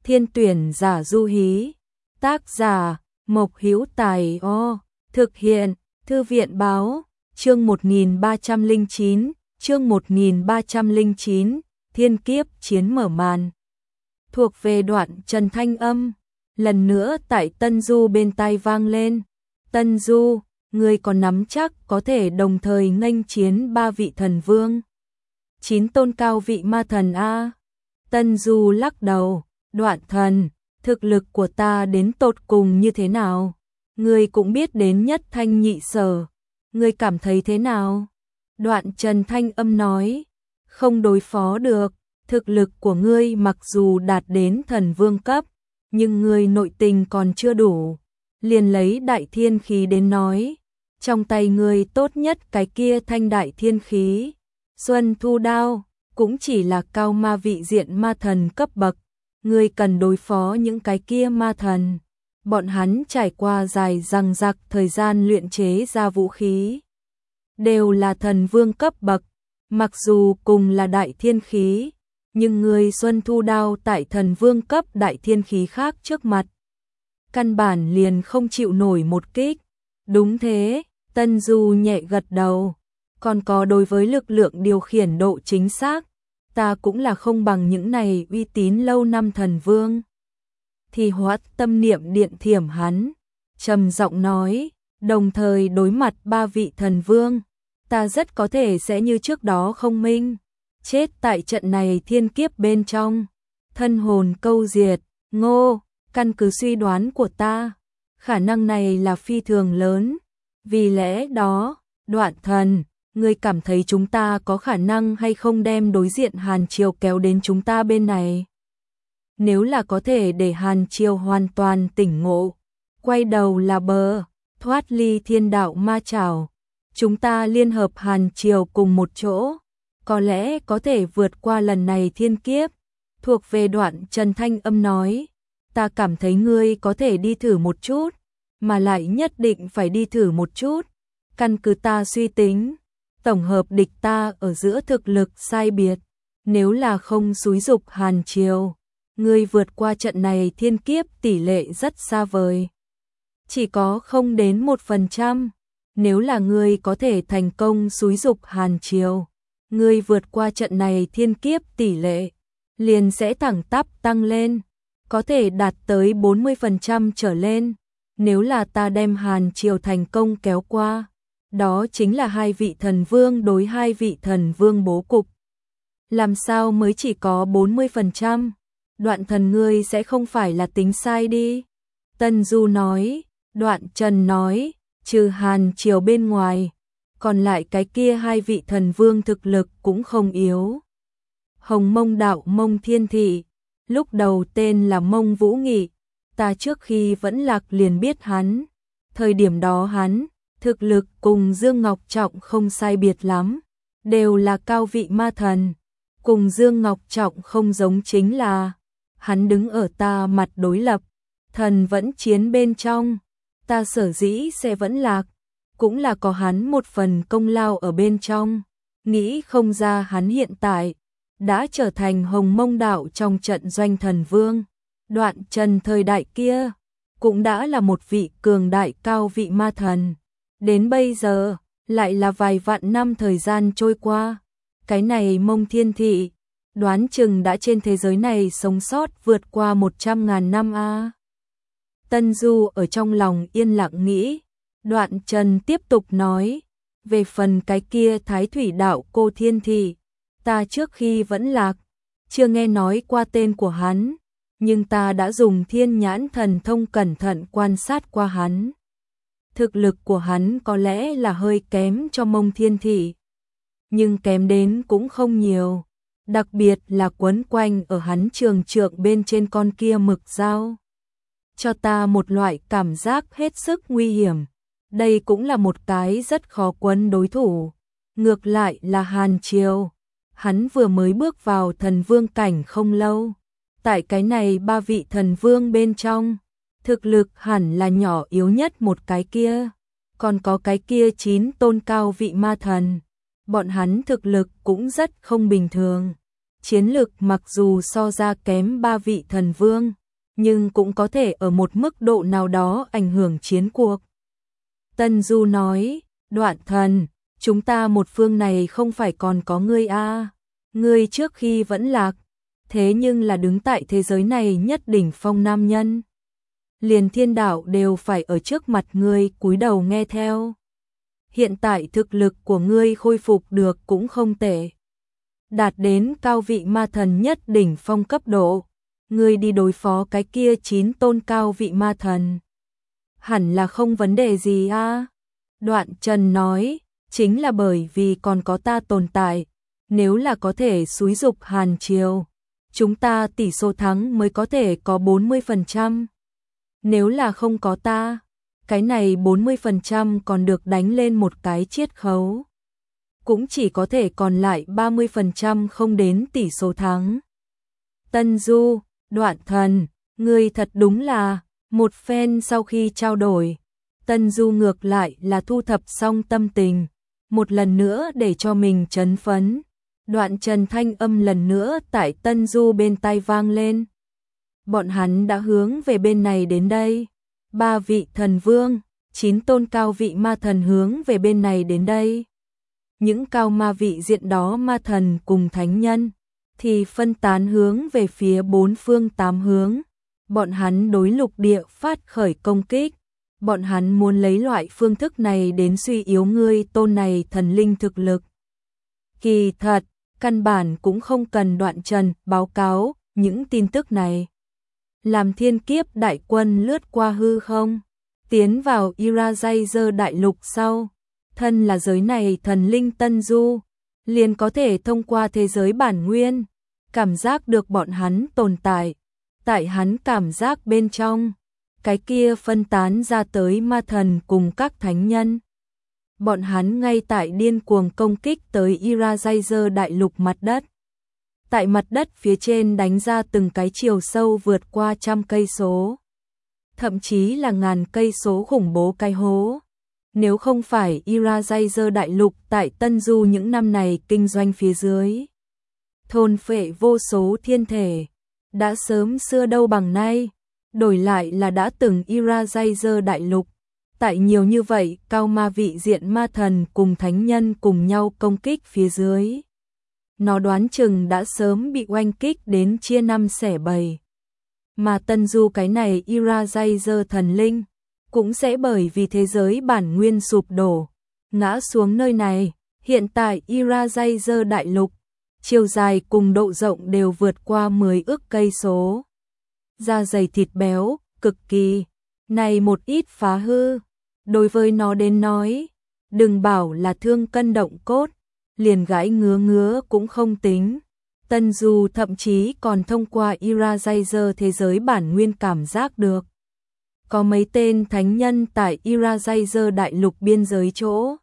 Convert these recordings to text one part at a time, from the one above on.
Thiên tuyển giả du hí. Tác giả Mộc Hữu Tài. Thực hiện Thư viện báo. Chương 1309, chương 1309, thiên kiếp chiến mở màn. Thuộc về đoạn Trần thanh âm, lần nữa tại Tân Du bên tai vang lên. Tân Du, ngươi có nắm chắc có thể đồng thời nghênh chiến 3 vị thần vương, 9 tôn cao vị ma thần a? Tân Du lắc đầu, Đoạn thần, thực lực của ta đến tột cùng như thế nào? Ngươi cũng biết đến nhất thanh nhị sở, ngươi cảm thấy thế nào? Đoạn Trần thanh âm nói, không đối phó được, thực lực của ngươi mặc dù đạt đến thần vương cấp, nhưng ngươi nội tình còn chưa đủ. Liền lấy đại thiên khí đến nói, trong tay ngươi tốt nhất cái kia thanh đại thiên khí, Xuân Thu Đao, cũng chỉ là cao ma vị diện ma thần cấp bậc, ngươi cần đối phó những cái kia ma thần. Bọn hắn trải qua dài dằng dặc thời gian luyện chế ra vũ khí, đều là thần vương cấp bậc, mặc dù cùng là đại thiên khí, nhưng người Xuân Thu Đao tại thần vương cấp đại thiên khí khác trước mặt, căn bản liền không chịu nổi một kích. Đúng thế, Tân Du nhẹ gật đầu, còn có đối với lực lượng điều khiển độ chính xác, ta cũng là không bằng những này uy tín lâu năm thần vương. Thì Hoát tâm niệm điện thiểm hắn, trầm giọng nói, đồng thời đối mặt 3 vị thần vương, ta rất có thể sẽ như trước đó không minh, chết tại trận này thiên kiếp bên trong, thân hồn câu diệt. Ngô, căn cứ suy đoán của ta, khả năng này là phi thường lớn, vì lẽ đó, Đoạn thần, ngươi cảm thấy chúng ta có khả năng hay không đem đối diện Hàn Triều kéo đến chúng ta bên này? Nếu là có thể để Hàn Triều hoàn toàn tỉnh ngộ, quay đầu là bờ, thoát ly thiên đạo ma trảo, chúng ta liên hợp Hàn Triều cùng một chỗ, có lẽ có thể vượt qua lần này thiên kiếp. Thuộc về Đoạn Trần thanh âm nói, ta cảm thấy ngươi có thể đi thử một chút, mà lại nhất định phải đi thử một chút. Căn cứ ta suy tính, tổng hợp địch ta ở giữa thực lực sai biệt, nếu là không xúi dục Hàn Triều, ngươi vượt qua trận này thiên kiếp tỷ lệ rất xa vời, chỉ có không đến 1%. Nếu là ngươi có thể thành công xúi dục Hàn Triều, ngươi vượt qua trận này thiên kiếp tỷ lệ liền sẽ thẳng tắp tăng lên, có thể đạt tới 40% trở lên. Nếu là ta đem Hàn Triều thành công kéo qua, đó chính là 2 vị thần vương đối 2 vị thần vương bố cục. Làm sao mới chỉ có 40%? Đoạn thần ngươi sẽ không phải là tính sai đi? Tân Du nói. Đoạn Trần nói, trừ Hàn Triều bên ngoài, còn lại cái kia 2 vị thần vương thực lực cũng không yếu. Hồng Mông đạo Mông Thiên Thị, lúc đầu tên là Mông Vũ Nghị, ta trước khi vẫn lạc liền biết hắn. Thời điểm đó hắn, thực lực cùng Dương Ngọc Trọng không sai biệt lắm, đều là cao vị ma thần. Cùng Dương Ngọc Trọng không giống chính là, hắn đứng ở ta mặt đối lập, thần vẫn chiến bên trong, ta sở dĩ sẽ vẫn lạc, cũng là có hắn một phần công lao ở bên trong. Nghĩ không ra hắn hiện tại đã trở thành Hồng Mông đạo trong trận doanh thần vương. Đoạn Trần thời đại kia cũng đã là một vị cường đại cao vị ma thần. Đến bây giờ lại là vài vạn năm thời gian trôi qua, cái này Mông Thiên Thị đoán chừng đã trên thế giới này sống sót vượt qua 100.000 năm a. Tân Du ở trong lòng yên lặng nghĩ. Đoạn Trần tiếp tục nói, về phần cái kia Thái Thủy đạo cô Thiên Thị, ta trước khi vẫn lạc, chưa nghe nói qua tên của hắn, nhưng ta đã dùng thiên nhãn thần thông cẩn thận quan sát qua hắn. Thực lực của hắn có lẽ là hơi kém cho Mông Thiên Thị, nhưng kém đến cũng không nhiều, đặc biệt là quấn quanh ở hắn trường trượng bên trên con kia mực dao, cho ta một loại cảm giác hết sức nguy hiểm. Đây cũng là một cái rất khó quấn đối thủ. Ngược lại là Hàn Triều, hắn vừa mới bước vào thần vương cảnh không lâu, tại cái này 3 vị thần vương bên trong, thực lực hẳn là nhỏ yếu nhất một cái kia, còn có cái kia 9 tôn cao vị ma thần, bọn hắn thực lực cũng rất không bình thường. chiến lực mặc dù so ra kém 3 vị thần vương, nhưng cũng có thể ở một mức độ nào đó ảnh hưởng chiến cuộc. Tân Du nói, Đoạn Thần, chúng ta một phương này không phải còn có ngươi à. Ngươi trước khi vẫn lạc, thế nhưng là đứng tại thế giới này nhất đỉnh phong nam nhân. Liền thiên đạo đều phải ở trước mặt ngươi cúi đầu nghe theo. Hiện tại thực lực của ngươi khôi phục được cũng không tệ. Đạt đến cao vị ma thần nhất đỉnh phong cấp độ. Ngươi đi đối phó cái kia 9 tôn cao vị ma thần. Hẳn là không vấn đề gì à. Đoạn Trần nói, chính là bởi vì còn có ta tồn tại. Nếu là có thể xúi dục Hàn Triều, chúng ta tỷ số thắng mới có thể có 40%. Nếu là không có ta, cái này 40% còn được đánh lên một cái chiết khấu. Cũng chỉ có thể còn lại 30% không đến tỷ số thắng. Tân Du, Đoạn Thần, ngươi thật đúng là, một phen sau khi trao đổi, Tân Du ngược lại là thu thập xong tâm tình, một lần nữa để cho mình chấn phấn. Đoạn Trần thanh âm lần nữa tại Tân Du bên tai vang lên. Bọn hắn đã hướng về bên này đến đây. 3 vị thần vương, 9 tôn cao vị ma thần hướng về bên này đến đây. Những cao ma vị diện đó ma thần cùng thánh nhân thì phân tán hướng về phía 4 phương 8 hướng. Bọn hắn đối lục địa phát khởi công kích. Bọn hắn muốn lấy loại phương thức này đến suy yếu ngươi tôn này thần linh thực lực. Kỳ thật, căn bản cũng không cần Đoạn Trần báo cáo những tin tức này. Làm thiên kiếp đại quân lướt qua hư không, tiến vào Irajazer đại lục sau, thân là giới này thần linh Tân Du, liền có thể thông qua thế giới bản nguyên, cảm giác được bọn hắn tồn tại. Tại hắn cảm giác bên trong, cái kia phân tán ra tới ma thần cùng các thánh nhân. Bọn hắn ngay tại điên cuồng công kích tới Irajazer đại lục mặt đất. Tại mặt đất phía trên đánh ra từng cái chiều sâu vượt qua 100 cây số. Thậm chí là ngàn cây số khủng bố cái hố. Nếu không phải Irajazer đại lục tại Tân Du những năm này kinh doanh phía dưới, thôn phệ vô số thiên thể, đã sớm xưa đâu bằng nay. Đổi lại là đã từng Irajazer đại lục, tại nhiều như vậy cao ma vị diện ma thần cùng thánh nhân cùng nhau công kích phía dưới. Nó đoán chừng đã sớm bị oanh kích đến chia năm xẻ bảy. Mà Tân Du cái này Irajazer thần linh, cũng sẽ bởi vì thế giới bản nguyên sụp đổ, ngã xuống nơi này. Hiện tại Irajazer đại lục, chiều dài cùng độ rộng đều vượt qua 10 ức cây số. Da dày thịt béo, cực kỳ. Này một ít phá hư, đối với nó đến nói, đừng bảo là thương cân động cốt, liền gãi ngứa ngứa cũng không tính. Tân Du thậm chí còn thông qua Irajazer thế giới bản nguyên cảm giác được. Có mấy tên thánh nhân tại Irajazer đại lục biên giới chỗ.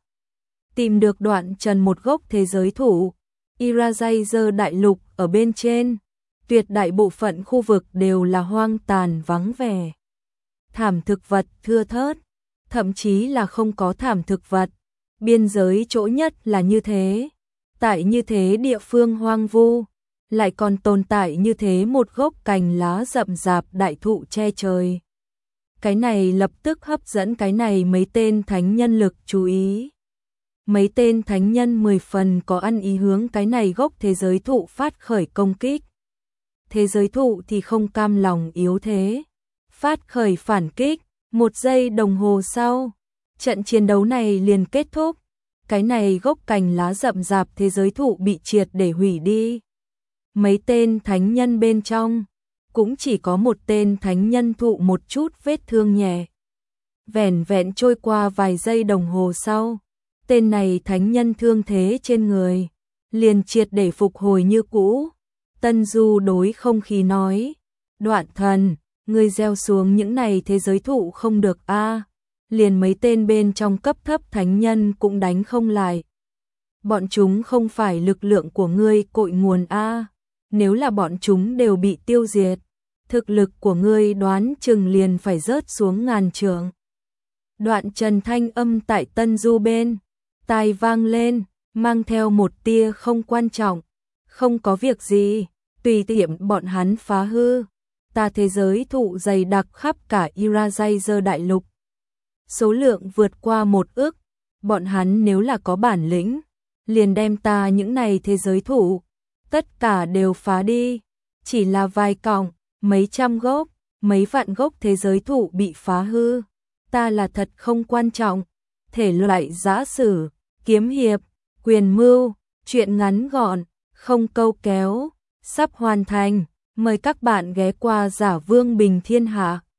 Tìm được Đoạn Trần một gốc thế giới thủ. Irajazer đại lục ở bên trên. Tuyệt đại bộ phận khu vực đều là hoang tàn vắng vẻ. Thảm thực vật thưa thớt. Thậm chí là không có thảm thực vật. Biên giới chỗ nhất là như thế. Tại như thế địa phương hoang vu, lại còn tồn tại như thế một gốc cành lá rậm rạp đại thụ che trời. Cái này lập tức hấp dẫn cái này mấy tên thánh nhân lực chú ý. Mấy tên thánh nhân 10 phần có ăn ý hướng cái này gốc thế giới thụ phát khởi công kích. Thế giới thụ thì không cam lòng yếu thế, phát khởi phản kích. 1 giây đồng hồ sau, trận chiến đấu này liền kết thúc. Cái này gốc cành lá rậm rạp thế giới thụ bị triệt để hủy đi. Mấy tên thánh nhân bên trong, cũng chỉ có một tên thánh nhân thụ một chút vết thương nhẹ. Vẻn vẹn trôi qua vài giây đồng hồ sau, tên này thánh nhân thương thế trên người, liền triệt để phục hồi như cũ. Tân Du đối không khí nói, Đoạn Thần, ngươi gieo xuống những này thế giới thụ không được a. Liền mấy tên bên trong cấp thấp thánh nhân cũng đánh không lại. Bọn chúng không phải lực lượng của ngươi cội nguồn a. Nếu là bọn chúng đều bị tiêu diệt, thực lực của ngươi đoán chừng liền phải rớt xuống ngàn trượng. Đoạn Trần thanh âm tại Tân Du bên tai vang lên, mang theo một tia không quan trọng, Không có việc gì, tùy tiện bọn hắn phá hư. Ta thế giới thụ dày đặc khắp cả Irajayzer đại lục. Số lượng vượt qua 1 ức, bọn hắn nếu là có bản lĩnh, liền đem ta những này thế giới thụ, tất cả đều phá đi. Chỉ là vài cọng, mấy trăm gốc, mấy vạn gốc thế giới thụ bị phá hư. Ta là thật không quan trọng. Thể loại giã sử, kiếm hiệp, quyền mưu, truyện ngắn gọn, không câu kéo, sắp hoàn thành. Mời các bạn ghé qua Giả Vương Bình Thiên Hạ.